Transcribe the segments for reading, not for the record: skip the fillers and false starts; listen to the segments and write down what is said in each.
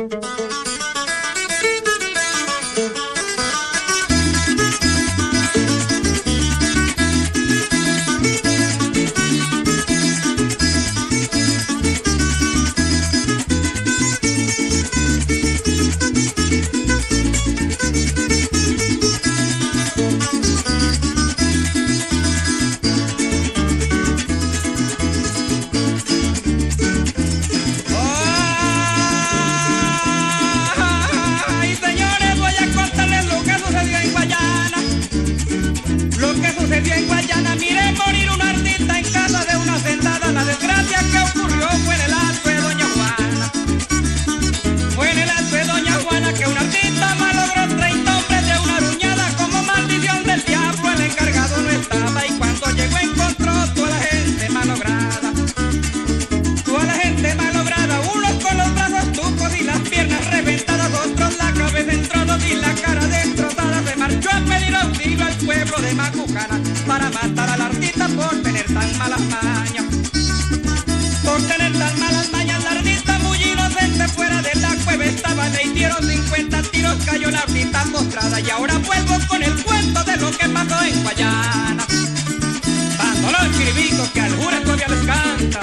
En Guayana miré morir un artista en casa de una sendada. La desgracia que ocurrió fue en el alto de Doña Juana. Fue en el alto de Doña Juana que un artista malogró 30 hombres de una ruñada. Como maldición del diablo el encargado no estaba, y cuando llegó encontró toda la gente malograda. Toda la gente malograda, unos con los brazos tucos y las piernas reventadas, otros la cabeza en trozos y la cara destrozada. Se marchó a pedir auxilio al pueblo de Macucana para matar al artista por tener tan malas mañas. Por tener tan malas mañas, la artista muy inocente fuera de la cueva estaba. Le hicieron 50 tiros, cayó la artista postrada. Y ahora vuelvo con el cuento de lo que pasó en Guayana. Cuando los chiribicos que al jura todavía les canta.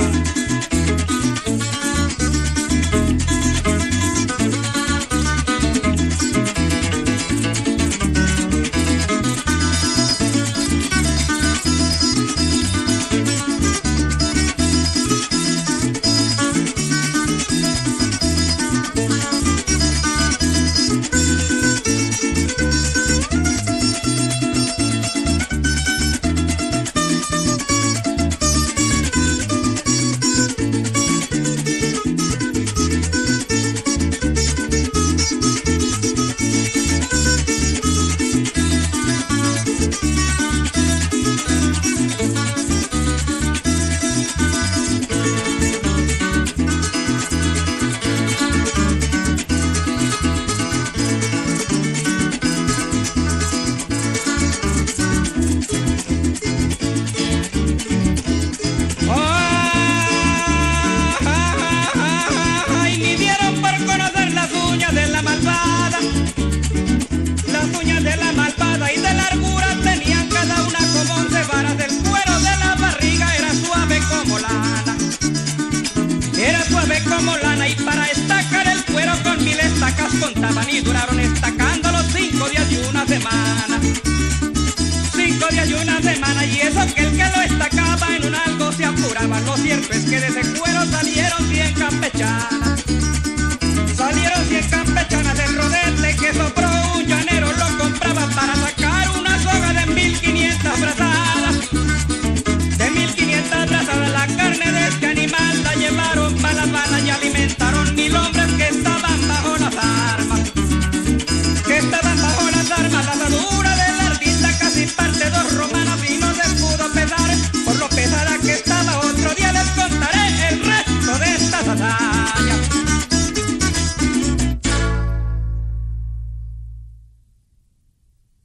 Como lana, y para estacar el cuero con 1000 estacas contaban, y duraron estacándolo 5 días y una semana. 5 días y una semana, y eso que el que lo estacaba en un algo se apuraba. Lo cierto es que de ese cuero salieron 100 campechanos.